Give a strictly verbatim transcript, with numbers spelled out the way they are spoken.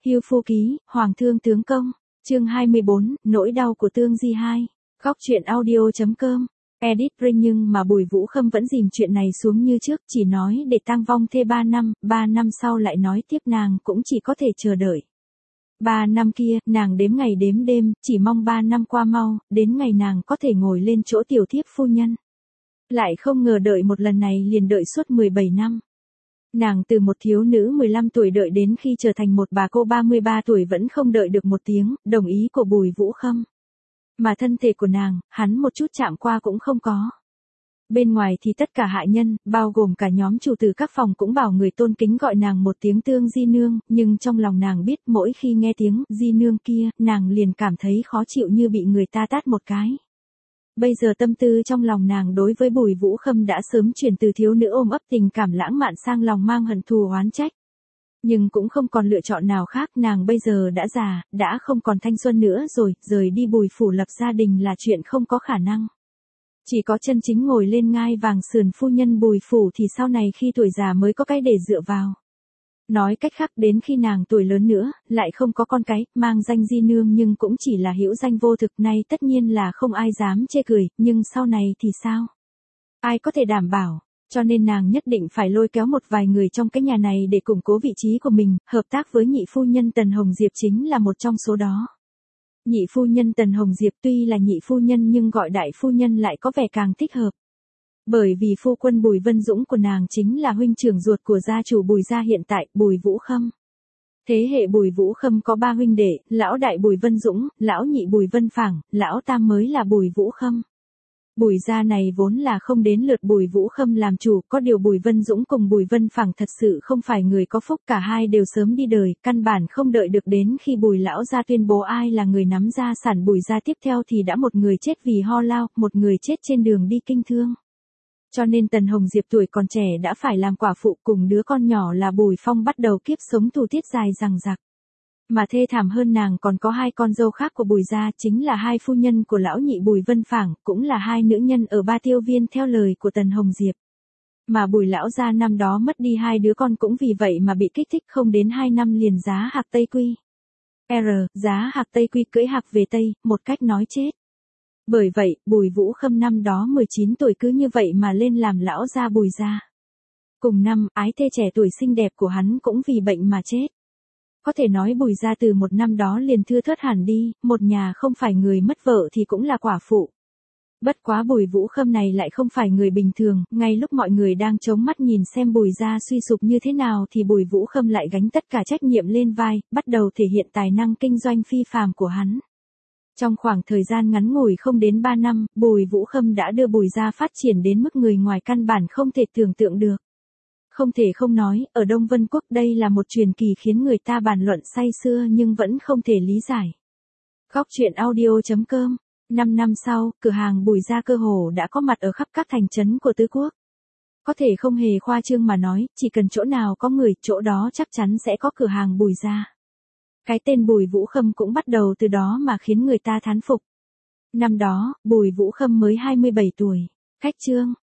Hưu Phu Ký, Hoàng Thương Tướng Công, chương hai mươi bốn, Nỗi đau của Tương Di hai. Góc truyện audio.com. Edit Ring nhưng mà Bùi Vũ Khâm vẫn dìm chuyện này xuống như trước, chỉ nói để tang vong thê ba năm, ba năm sau lại nói tiếp nàng cũng chỉ có thể chờ đợi. Ba năm kia, nàng đếm ngày đếm đêm, chỉ mong ba năm qua mau, đến ngày nàng có thể ngồi lên chỗ tiểu thiếp phu nhân. Lại không ngờ đợi một lần này liền đợi suốt mười bảy năm. Nàng từ một thiếu nữ mười lăm tuổi đợi đến khi trở thành một bà cô ba mươi ba tuổi vẫn không đợi được một tiếng, đồng ý của Bùi Vũ Khâm. Mà thân thể của nàng, hắn một chút chạm qua cũng không có. Bên ngoài thì tất cả hạ nhân, bao gồm cả nhóm chủ từ các phòng cũng bảo người tôn kính gọi nàng một tiếng Tương Di Nương, nhưng trong lòng nàng biết mỗi khi nghe tiếng Di Nương kia, nàng liền cảm thấy khó chịu như bị người ta tát một cái. Bây giờ tâm tư trong lòng nàng đối với Bùi Vũ Khâm đã sớm chuyển từ thiếu nữ ôm ấp tình cảm lãng mạn sang lòng mang hận thù oán trách. Nhưng cũng không còn lựa chọn nào khác, nàng bây giờ đã già, đã không còn thanh xuân nữa rồi, rời đi Bùi phủ lập gia đình là chuyện không có khả năng. Chỉ có chân chính ngồi lên ngai vàng sườn phu nhân Bùi phủ thì sau này khi tuổi già mới có cái để dựa vào. Nói cách khác đến khi nàng tuổi lớn nữa, lại không có con cái, mang danh Di Nương nhưng cũng chỉ là hữu danh vô thực, nay tất nhiên là không ai dám chê cười, nhưng sau này thì sao? Ai có thể đảm bảo? Cho nên nàng nhất định phải lôi kéo một vài người trong cái nhà này để củng cố vị trí của mình, hợp tác với nhị phu nhân Tần Hồng Diệp chính là một trong số đó. Nhị phu nhân Tần Hồng Diệp tuy là nhị phu nhân nhưng gọi đại phu nhân lại có vẻ càng thích hợp. Bởi vì phu quân Bùi Vân Dũng của nàng chính là huynh trưởng ruột của gia chủ Bùi gia hiện tại, Bùi Vũ Khâm. Thế hệ Bùi Vũ Khâm có ba huynh đệ, lão đại Bùi Vân Dũng, lão nhị Bùi Vân Phảng, lão tam mới là Bùi Vũ Khâm. Bùi gia này vốn là không đến lượt Bùi Vũ Khâm làm chủ, có điều Bùi Vân Dũng cùng Bùi Vân Phảng thật sự không phải người có phúc, cả hai đều sớm đi đời, căn bản không đợi được đến khi Bùi lão gia tuyên bố ai là người nắm gia sản Bùi gia tiếp theo thì đã một người chết vì ho lao, một người chết trên đường đi kinh thương. Cho nên Tần Hồng Diệp tuổi còn trẻ đã phải làm quả phụ, cùng đứa con nhỏ là Bùi Phong bắt đầu kiếp sống tù tiết dài dằng dặc. Mà thê thảm hơn nàng còn có hai con dâu khác của Bùi gia, chính là hai phu nhân của lão nhị Bùi Vân Phảng, cũng là hai nữ nhân ở Ba Tiêu Viên theo lời của Tần Hồng Diệp. Mà Bùi lão gia năm đó mất đi hai đứa con cũng vì vậy mà bị kích thích, không đến hai năm liền giá hạc Tây Quy. R, giá hạc Tây Quy cưỡi hạc về Tây, một cách nói chết. Bởi vậy, Bùi Vũ Khâm năm đó mười chín tuổi cứ như vậy mà lên làm lão gia Bùi gia. Cùng năm, ái thê trẻ tuổi xinh đẹp của hắn cũng vì bệnh mà chết. Có thể nói Bùi gia từ một năm đó liền thưa thớt hẳn đi, một nhà không phải người mất vợ thì cũng là quả phụ. Bất quá Bùi Vũ Khâm này lại không phải người bình thường, ngay lúc mọi người đang chống mắt nhìn xem Bùi gia suy sụp như thế nào thì Bùi Vũ Khâm lại gánh tất cả trách nhiệm lên vai, bắt đầu thể hiện tài năng kinh doanh phi phàm của hắn. Trong khoảng thời gian ngắn ngủi không đến ba năm, Bùi Vũ Khâm đã đưa Bùi gia phát triển đến mức người ngoài căn bản không thể tưởng tượng được. Không thể không nói, ở Đông Vân Quốc đây là một truyền kỳ khiến người ta bàn luận say sưa nhưng vẫn không thể lý giải. Góc truyện audio.com. Năm năm sau, cửa hàng Bùi gia cơ hồ đã có mặt ở khắp các thành trấn của tứ quốc. Có thể không hề khoa trương mà nói, chỉ cần chỗ nào có người, chỗ đó chắc chắn sẽ có cửa hàng Bùi gia. Cái tên Bùi Vũ Khâm cũng bắt đầu từ đó mà khiến người ta thán phục. Năm đó, Bùi Vũ Khâm mới hai mươi bảy tuổi. Khách chương.